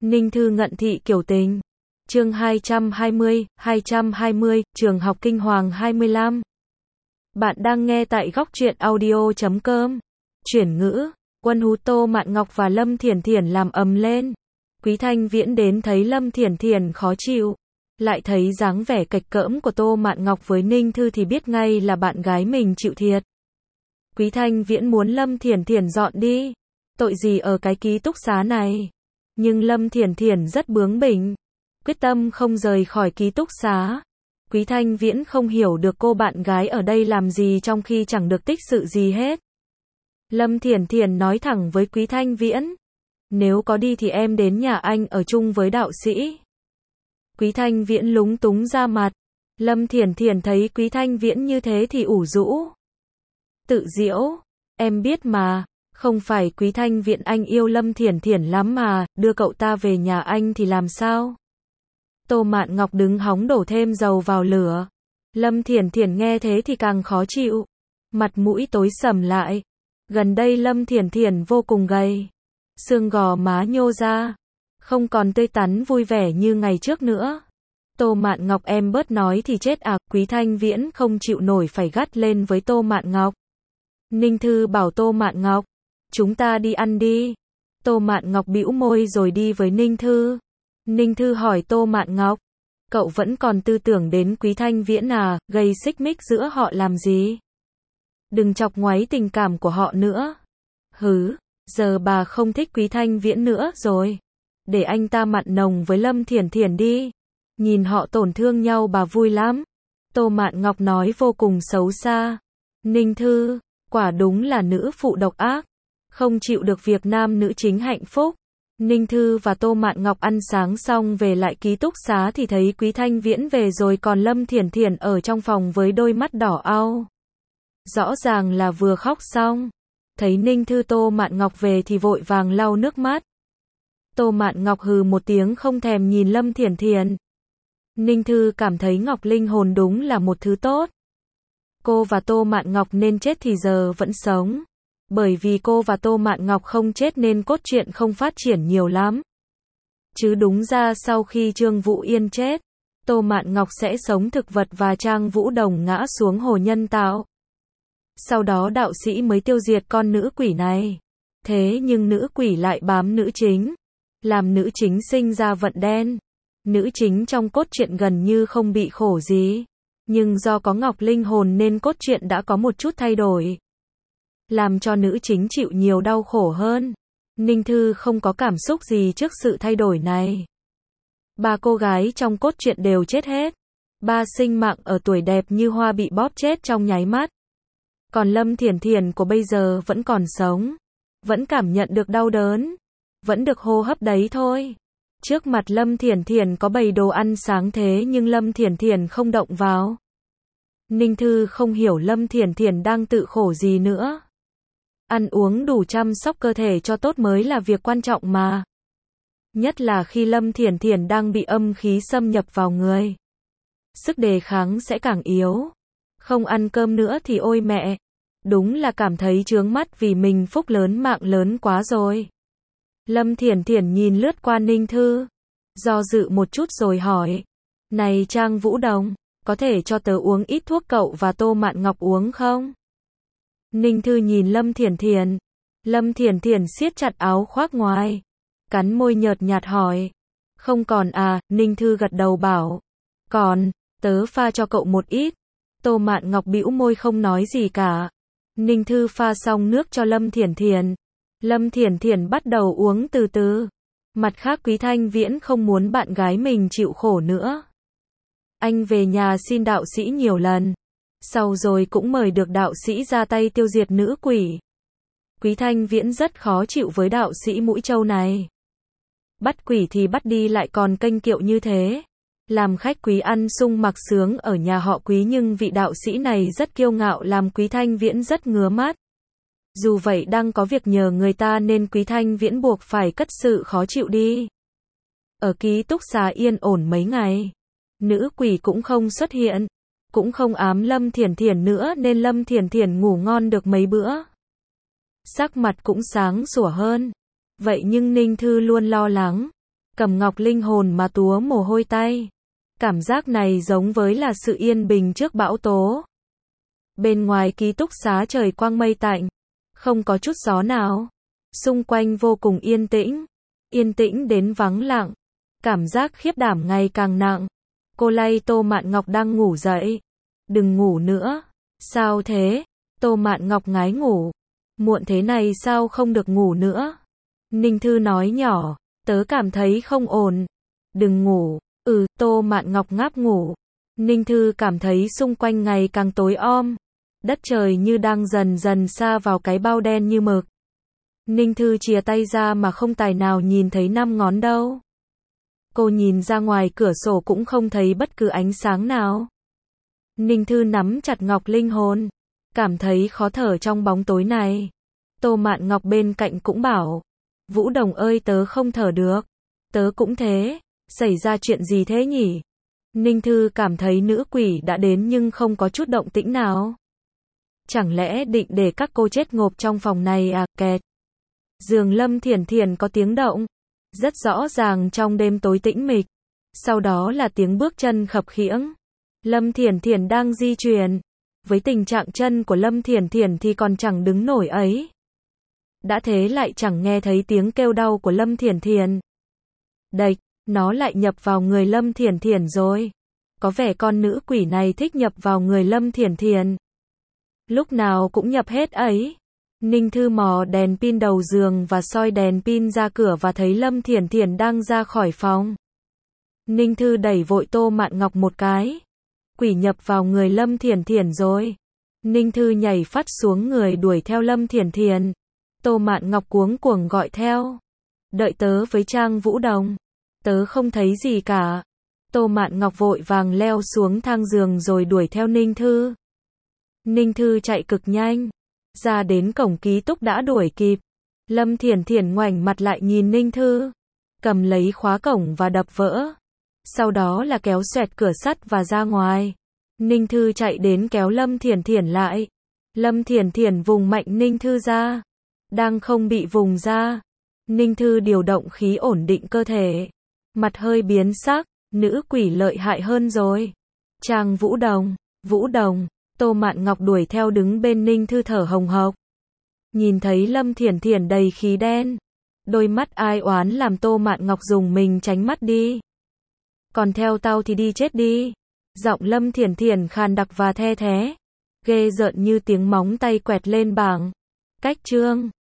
Ninh Thư ngận thị kiểu tình. Chương 220, Trường học Kinh Hoàng 25. Bạn đang nghe tại góc truyện audio.com. Chuyển ngữ, Quân Hú Tô Mạn Ngọc và Lâm Thiển Thiển làm ầm lên. Quý Thanh Viễn đến thấy Lâm Thiển Thiển khó chịu, lại thấy dáng vẻ cạch cỡm của Tô Mạn Ngọc với Ninh Thư thì biết ngay là bạn gái mình chịu thiệt. Quý Thanh Viễn muốn Lâm Thiển Thiển dọn đi. Tội gì ở cái ký túc xá này. Nhưng Lâm Thiển Thiển rất bướng bỉnh, quyết tâm không rời khỏi ký túc xá. Quý Thanh Viễn không hiểu được cô bạn gái ở đây làm gì trong khi chẳng được tích sự gì hết. Lâm Thiển Thiển nói thẳng với Quý Thanh Viễn, nếu có đi thì em đến nhà anh ở chung với đạo sĩ. Quý Thanh Viễn lúng túng ra mặt. Lâm Thiển Thiển thấy Quý Thanh Viễn như thế thì ủ rũ, tự giễu, em biết mà, không phải Quý Thanh Viễn anh yêu Lâm Thiển Thiển lắm mà, đưa cậu ta về nhà anh thì làm sao? Tô Mạn Ngọc đứng hóng đổ thêm dầu vào lửa. Lâm Thiển Thiển nghe thế thì càng khó chịu, mặt mũi tối sầm lại. Gần đây Lâm Thiển Thiển vô cùng gầy, xương gò má nhô ra, không còn tươi tắn vui vẻ như ngày trước nữa. Tô Mạn Ngọc em bớt nói thì chết à, Quý Thanh Viễn không chịu nổi phải gắt lên với Tô Mạn Ngọc. Ninh Thư bảo Tô Mạn Ngọc, chúng ta đi ăn đi. Tô Mạn Ngọc bĩu môi rồi đi với Ninh Thư. Ninh Thư hỏi Tô Mạn Ngọc, cậu vẫn còn tư tưởng đến Quý Thanh Viễn à, gây xích mích giữa họ làm gì? Đừng chọc ngoáy tình cảm của họ nữa. Hứ, giờ bà không thích Quý Thanh Viễn nữa rồi. Để anh ta mặn nồng với Lâm Thiển Thiển đi. Nhìn họ tổn thương nhau bà vui lắm. Tô Mạn Ngọc nói vô cùng xấu xa. Ninh Thư, quả đúng là nữ phụ độc ác, không chịu được việc nam nữ chính hạnh phúc. Ninh Thư và Tô Mạn Ngọc ăn sáng xong về lại ký túc xá thì thấy Quý Thanh Viễn về rồi, còn Lâm Thiển Thiển ở trong phòng với đôi mắt đỏ au. Rõ ràng là vừa khóc xong. Thấy Ninh Thư Tô Mạn Ngọc về thì vội vàng lau nước mắt. Tô Mạn Ngọc hừ một tiếng không thèm nhìn Lâm Thiển Thiển. Ninh Thư cảm thấy Ngọc linh hồn đúng là một thứ tốt. Cô và Tô Mạn Ngọc nên chết thì giờ vẫn sống. Bởi vì cô và Tô Mạn Ngọc không chết nên cốt truyện không phát triển nhiều lắm. Chứ đúng ra sau khi Trương Vũ Yên chết, Tô Mạn Ngọc sẽ sống thực vật và Trang Vũ Đồng ngã xuống hồ nhân tạo. Sau đó đạo sĩ mới tiêu diệt con nữ quỷ này. Thế nhưng nữ quỷ lại bám nữ chính, làm nữ chính sinh ra vận đen. Nữ chính trong cốt truyện gần như không bị khổ gì. Nhưng do có Ngọc linh hồn nên cốt truyện đã có một chút thay đổi, làm cho nữ chính chịu nhiều đau khổ hơn. Ninh Thư không có cảm xúc gì trước sự thay đổi này. Ba cô gái trong cốt truyện đều chết hết. Ba sinh mạng ở tuổi đẹp như hoa bị bóp chết trong nháy mắt. Còn Lâm Thiển Thiển của bây giờ vẫn còn sống, vẫn cảm nhận được đau đớn, vẫn được hô hấp đấy thôi. Trước mặt Lâm Thiển Thiển có bày đồ ăn sáng thế nhưng Lâm Thiển Thiển không động vào. Ninh Thư không hiểu Lâm Thiển Thiển đang tự khổ gì nữa. Ăn uống đủ chăm sóc cơ thể cho tốt mới là việc quan trọng mà. Nhất là khi Lâm Thiển Thiển đang bị âm khí xâm nhập vào người. Sức đề kháng sẽ càng yếu. Không ăn cơm nữa thì ôi mẹ. Đúng là cảm thấy chướng mắt vì mình phúc lớn mạng lớn quá rồi. Lâm Thiển Thiển nhìn lướt qua Ninh Thư, do dự một chút rồi hỏi. Này Trang Vũ Đồng, có thể cho tớ uống ít thuốc cậu và Tô Mạn Ngọc uống không? Ninh Thư nhìn Lâm Thiển Thiển. Lâm Thiển Thiển siết chặt áo khoác ngoài, cắn môi nhợt nhạt hỏi. Không còn à, Ninh Thư gật đầu bảo. Còn, tớ pha cho cậu một ít. Tô Mạn Ngọc bĩu môi không nói gì cả. Ninh Thư pha xong nước cho Lâm Thiển Thiển. Lâm Thiển Thiển bắt đầu uống từ từ. Mặt khác Quý Thanh Viễn không muốn bạn gái mình chịu khổ nữa. Anh về nhà xin đạo sĩ nhiều lần, sau rồi cũng mời được đạo sĩ ra tay tiêu diệt nữ quỷ. Quý Thanh Viễn rất khó chịu với đạo sĩ mũi trâu này. Bắt quỷ thì bắt đi lại còn kênh kiệu như thế. Làm khách quý ăn sung mặc sướng ở nhà họ Quý nhưng vị đạo sĩ này rất kiêu ngạo làm Quý Thanh Viễn rất ngứa mắt. Dù vậy đang có việc nhờ người ta nên Quý Thanh Viễn buộc phải cất sự khó chịu đi. Ở ký túc xá yên ổn mấy ngày. Nữ quỷ cũng không xuất hiện, cũng không ám Lâm Thiển Thiển nữa nên Lâm Thiển Thiển ngủ ngon được mấy bữa. Sắc mặt cũng sáng sủa hơn. Vậy nhưng Ninh Thư luôn lo lắng. cầm ngọc linh hồn mà túa mồ hôi tay. Cảm giác này giống với là sự yên bình trước bão tố. Bên ngoài ký túc xá trời quang mây tạnh, không có chút gió nào. Xung quanh vô cùng yên tĩnh đến vắng lặng. Cảm giác khiếp đảm ngày càng nặng. Cô lay Tô Mạn Ngọc đang ngủ dậy. Đừng ngủ nữa. Sao thế? Tô Mạn Ngọc ngái ngủ. Muộn thế này sao không được ngủ nữa? Ninh Thư nói nhỏ, tớ cảm thấy không ổn. Đừng ngủ. Tô Mạn Ngọc ngáp ngủ. Ninh Thư cảm thấy xung quanh ngày càng tối om. Đất trời như đang dần dần sa vào cái bao đen như mực. Ninh Thư chìa tay ra mà không tài nào nhìn thấy 5 ngón đâu. Cô nhìn ra ngoài cửa sổ cũng không thấy bất cứ ánh sáng nào. Ninh Thư nắm chặt ngọc linh hồn, cảm thấy khó thở trong bóng tối này. Tô Mạn Ngọc bên cạnh cũng bảo, Vũ Đồng ơi tớ không thở được. Tớ cũng thế, xảy ra chuyện gì thế nhỉ? Ninh Thư cảm thấy nữ quỷ đã đến nhưng không có chút động tĩnh nào. Chẳng lẽ định để các cô chết ngộp trong phòng này à? Kẹt. Giường Lâm Thiển Thiển có tiếng động, rất rõ ràng trong đêm tối tĩnh mịch. Sau đó là tiếng bước chân khập khiễng. Lâm Thiển Thiển đang di chuyển. Với tình trạng chân của Lâm Thiển Thiển thì còn chẳng đứng nổi ấy. Đã thế lại chẳng nghe thấy tiếng kêu đau của Lâm Thiển Thiển. Đệch, nó lại nhập vào người Lâm Thiển Thiển rồi. Có vẻ con nữ quỷ này thích nhập vào người Lâm Thiển Thiển. Lúc nào cũng nhập hết ấy. Ninh Thư mò đèn pin đầu giường và soi đèn pin ra cửa và thấy Lâm Thiển Thiển đang ra khỏi phòng. Ninh Thư đẩy vội Tô Mạn Ngọc một cái. Quỷ nhập vào người Lâm Thiển Thiển rồi. Ninh Thư nhảy phắt xuống người đuổi theo Lâm Thiển Thiển. Tô Mạn Ngọc cuống cuồng gọi theo. Đợi tớ với Trang Vũ Đồng. Tớ không thấy gì cả. Tô Mạn Ngọc vội vàng leo xuống thang giường rồi đuổi theo Ninh Thư. Ninh Thư chạy cực nhanh. Ra đến cổng ký túc đã đuổi kịp. Lâm Thiển Thiển ngoảnh mặt lại nhìn Ninh Thư. Cầm lấy khóa cổng và đập vỡ. Sau đó là kéo xoẹt cửa sắt và ra ngoài. Ninh Thư chạy đến kéo Lâm Thiển Thiển lại. Lâm Thiển Thiển vùng mạnh Ninh Thư ra. Đang không bị vùng ra. Ninh Thư điều động khí ổn định cơ thể. Mặt hơi biến sắc. Nữ quỷ lợi hại hơn rồi. Trang Vũ Đồng. Vũ Đồng. Tô Mạn Ngọc đuổi theo đứng bên Ninh Thư thở hồng hộc. Nhìn thấy Lâm Thiển Thiển đầy khí đen. Đôi mắt ai oán làm Tô Mạn Ngọc dùng mình tránh mắt đi. Còn theo tao thì đi chết đi. Giọng Lâm Thiển Thiển khàn đặc và the thé. Ghê rợn như tiếng móng tay quẹt lên bảng. Cách chương.